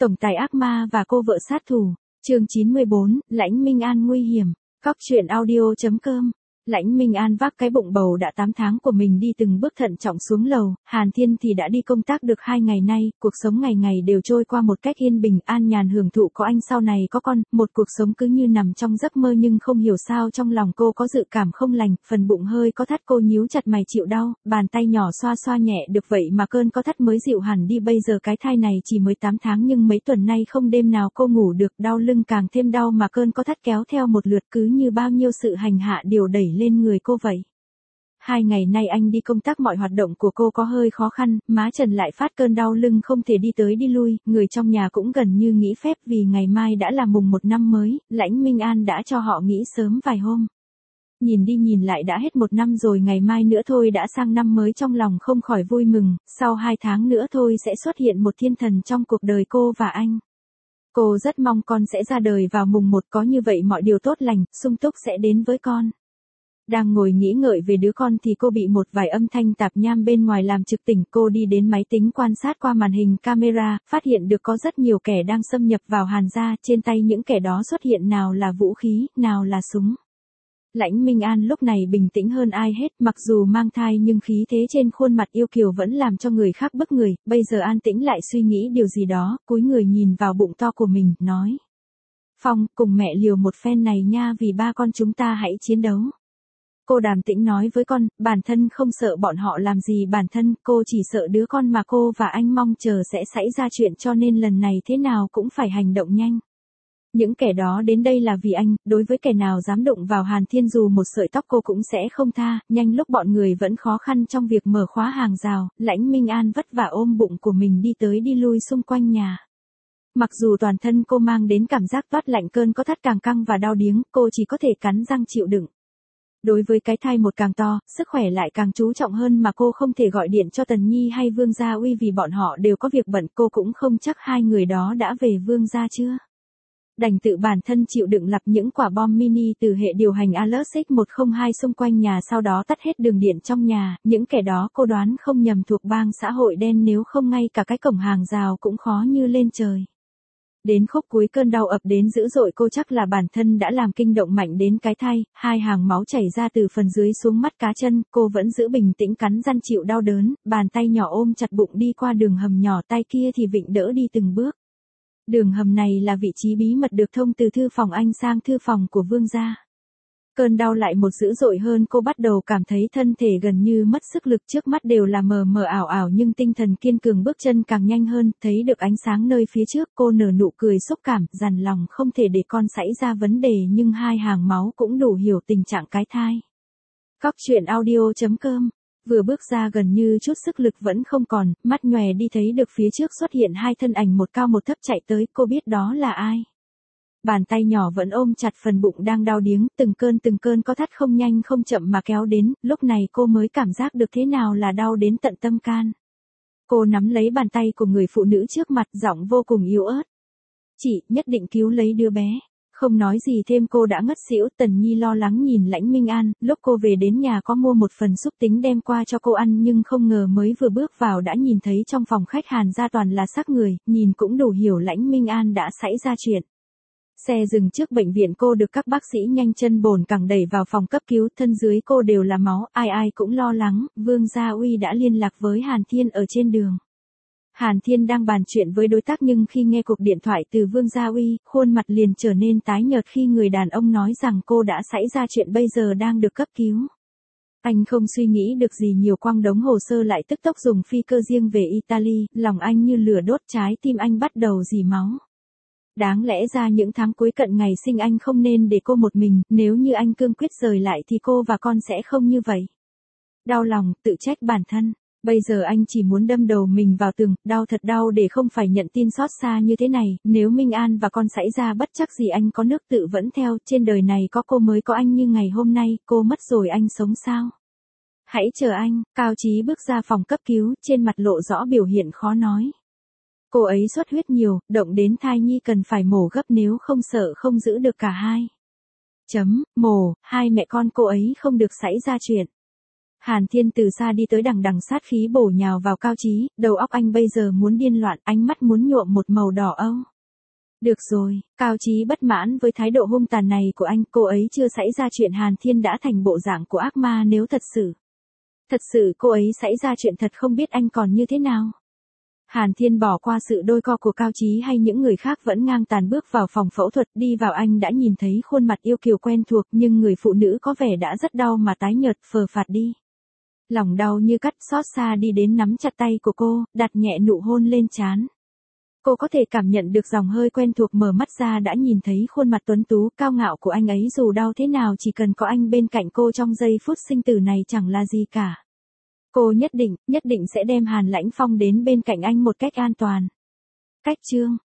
Tổng tài ác ma và cô vợ sát thủ. Chương 94, Lãnh Minh An nguy hiểm. Cóc truyện audio.com. Lãnh Minh An vác cái bụng bầu đã 8 tháng của mình đi từng bước thận trọng xuống lầu, Hàn Thiên thì đã đi công tác được 2 ngày nay, cuộc sống ngày ngày đều trôi qua một cách yên bình an nhàn hưởng thụ có anh sau này có con, một cuộc sống cứ như nằm trong giấc mơ nhưng không hiểu sao trong lòng cô có dự cảm không lành, phần bụng hơi có thắt cô nhíu chặt mày chịu đau, bàn tay nhỏ xoa xoa nhẹ được vậy mà cơn có thắt mới dịu hẳn đi bây giờ cái thai này chỉ mới 8 tháng nhưng mấy tuần nay không đêm nào cô ngủ được, đau lưng càng thêm đau mà cơn có thắt kéo theo một lượt cứ như bao nhiêu sự hành hạ điều đẩy lên người cô vậy. 2 ngày nay anh đi công tác mọi hoạt động của cô có hơi khó khăn, má Trần lại phát cơn đau lưng không thể đi tới đi lui, người trong nhà cũng gần như nghỉ phép vì ngày mai đã là mùng 1 năm mới, Lãnh Minh An đã cho họ nghỉ sớm vài hôm. Nhìn đi nhìn lại đã hết 1 năm rồi, ngày mai nữa thôi đã sang năm mới, trong lòng không khỏi vui mừng, sau 2 tháng nữa thôi sẽ xuất hiện một thiên thần trong cuộc đời cô và anh. Cô rất mong con sẽ ra đời vào mùng 1, có như vậy mọi điều tốt lành, sung túc sẽ đến với con. Đang ngồi nghĩ ngợi về đứa con thì cô bị một vài âm thanh tạp nham bên ngoài làm trực tỉnh, cô đi đến máy tính quan sát qua màn hình camera, phát hiện được có rất nhiều kẻ đang xâm nhập vào Hàn gia, trên tay những kẻ đó xuất hiện nào là vũ khí, nào là súng. Lãnh Minh An lúc này bình tĩnh hơn ai hết, mặc dù mang thai nhưng khí thế trên khuôn mặt yêu kiều vẫn làm cho người khác bức người, bây giờ an tĩnh lại suy nghĩ điều gì đó, cúi người nhìn vào bụng to của mình, nói. Phong, cùng mẹ liều một phen này nha, vì ba con chúng ta hãy chiến đấu. Cô Đàm Tĩnh nói với con, bản thân không sợ bọn họ làm gì bản thân, cô chỉ sợ đứa con mà cô và anh mong chờ sẽ xảy ra chuyện cho nên lần này thế nào cũng phải hành động nhanh. Những kẻ đó đến đây là vì anh, đối với kẻ nào dám đụng vào Hàn Thiên dù một sợi tóc cô cũng sẽ không tha, nhanh lúc bọn người vẫn khó khăn trong việc mở khóa hàng rào, Lãnh Minh An vất vả ôm bụng của mình đi tới đi lui xung quanh nhà. Mặc dù toàn thân cô mang đến cảm giác toát lạnh, cơn có thắt càng căng và đau điếng, cô chỉ có thể cắn răng chịu đựng. Đối với cái thai một càng to, sức khỏe lại càng chú trọng hơn mà cô không thể gọi điện cho Tần Nhi hay Vương Gia Uy vì bọn họ đều có việc bận, cô cũng không chắc hai người đó đã về Vương Gia chưa. Đành tự bản thân chịu đựng lặp những quả bom mini từ hệ điều hành Alersic 102 xung quanh nhà, sau đó tắt hết đường điện trong nhà, những kẻ đó cô đoán không nhầm thuộc bang xã hội đen, nếu không ngay cả cái cổng hàng rào cũng khó như lên trời. Đến khúc cuối cơn đau ập đến dữ dội, cô chắc là bản thân đã làm kinh động mạnh đến cái thai, 2 hàng máu chảy ra từ phần dưới xuống mắt cá chân, cô vẫn giữ bình tĩnh cắn răng chịu đau đớn, bàn tay nhỏ ôm chặt bụng đi qua đường hầm nhỏ, tay kia thì vịn đỡ đi từng bước. Đường hầm này là vị trí bí mật được thông từ thư phòng anh sang thư phòng của Vương gia. Cơn đau lại một dữ dội hơn, cô bắt đầu cảm thấy thân thể gần như mất sức lực, trước mắt đều là mờ mờ ảo ảo nhưng tinh thần kiên cường, bước chân càng nhanh hơn, thấy được ánh sáng nơi phía trước, cô nở nụ cười xúc cảm, dằn lòng không thể để con xảy ra vấn đề nhưng 2 hàng máu cũng đủ hiểu tình trạng cái thai. Cóc truyện audio.com. Vừa bước ra gần như chút sức lực vẫn không còn, mắt nhòe đi thấy được phía trước xuất hiện 2 thân ảnh, một cao một thấp chạy tới, cô biết đó là ai. Bàn tay nhỏ vẫn ôm chặt phần bụng đang đau điếng, từng cơn có thắt không nhanh không chậm mà kéo đến, lúc này cô mới cảm giác được thế nào là đau đến tận tâm can. Cô nắm lấy bàn tay của người phụ nữ trước mặt, giọng vô cùng yếu ớt. Chị, nhất định cứu lấy đứa bé. Không nói gì thêm cô đã ngất xỉu. Tần Nhi lo lắng nhìn Lãnh Minh An, lúc cô về đến nhà có mua một phần súp tính đem qua cho cô ăn nhưng không ngờ mới vừa bước vào đã nhìn thấy trong phòng khách Hàn gia toàn là xác người, nhìn cũng đủ hiểu Lãnh Minh An đã xảy ra chuyện. Xe dừng trước bệnh viện, cô được các bác sĩ nhanh chân bồn cẳng đẩy vào phòng cấp cứu, thân dưới cô đều là máu, ai ai cũng lo lắng. Vương Gia Uy đã liên lạc với Hàn Thiên ở trên đường. Hàn Thiên đang bàn chuyện với đối tác nhưng khi nghe cuộc điện thoại từ Vương Gia Uy, khuôn mặt liền trở nên tái nhợt khi người đàn ông nói rằng cô đã xảy ra chuyện bây giờ đang được cấp cứu. Anh không suy nghĩ được gì nhiều, quăng đống hồ sơ lại tức tốc dùng phi cơ riêng về Italy, lòng anh như lửa đốt, trái tim anh bắt đầu rỉ máu. Đáng lẽ ra những tháng cuối cận ngày sinh anh không nên để cô một mình, nếu như anh cương quyết rời lại thì cô và con sẽ không như vậy. Đau lòng, tự trách bản thân. Bây giờ anh chỉ muốn đâm đầu mình vào tường, đau thật đau để không phải nhận tin xót xa như thế này, nếu Minh An và con xảy ra bất trắc gì anh có nước tự vẫn theo, trên đời này có cô mới có anh như ngày hôm nay, cô mất rồi anh sống sao? Hãy chờ anh. Cao Chí bước ra phòng cấp cứu, trên mặt lộ rõ biểu hiện khó nói. Cô ấy xuất huyết nhiều, động đến thai nhi cần phải mổ gấp nếu không sợ không giữ được cả hai. Mổ, hai mẹ con cô ấy không được xảy ra chuyện. Hàn Thiên từ xa đi tới đằng đằng sát khí bổ nhào vào Cao Chí, đầu óc anh bây giờ muốn điên loạn, ánh mắt muốn nhuộm một màu đỏ âu. Được rồi, Cao Chí bất mãn với thái độ hung tàn này của anh, cô ấy chưa xảy ra chuyện Hàn Thiên đã thành bộ dạng của ác ma, nếu thật sự cô ấy xảy ra chuyện thật không biết anh còn như thế nào. Hàn Thiên bỏ qua sự đôi co của Cao Chí hay những người khác vẫn ngang tàn bước vào phòng phẫu thuật, đi vào anh đã nhìn thấy khuôn mặt yêu kiều quen thuộc nhưng người phụ nữ có vẻ đã rất đau mà tái nhợt phờ phạt đi. Lòng đau như cắt, xót xa đi đến nắm chặt tay của cô, đặt nhẹ nụ hôn lên trán. Cô có thể cảm nhận được dòng hơi quen thuộc, mở mắt ra đã nhìn thấy khuôn mặt tuấn tú cao ngạo của anh ấy, dù đau thế nào chỉ cần có anh bên cạnh cô trong giây phút sinh tử này chẳng là gì cả. Cô nhất định sẽ đem Hàn Lãnh Phong đến bên cạnh anh một cách an toàn. Cách chương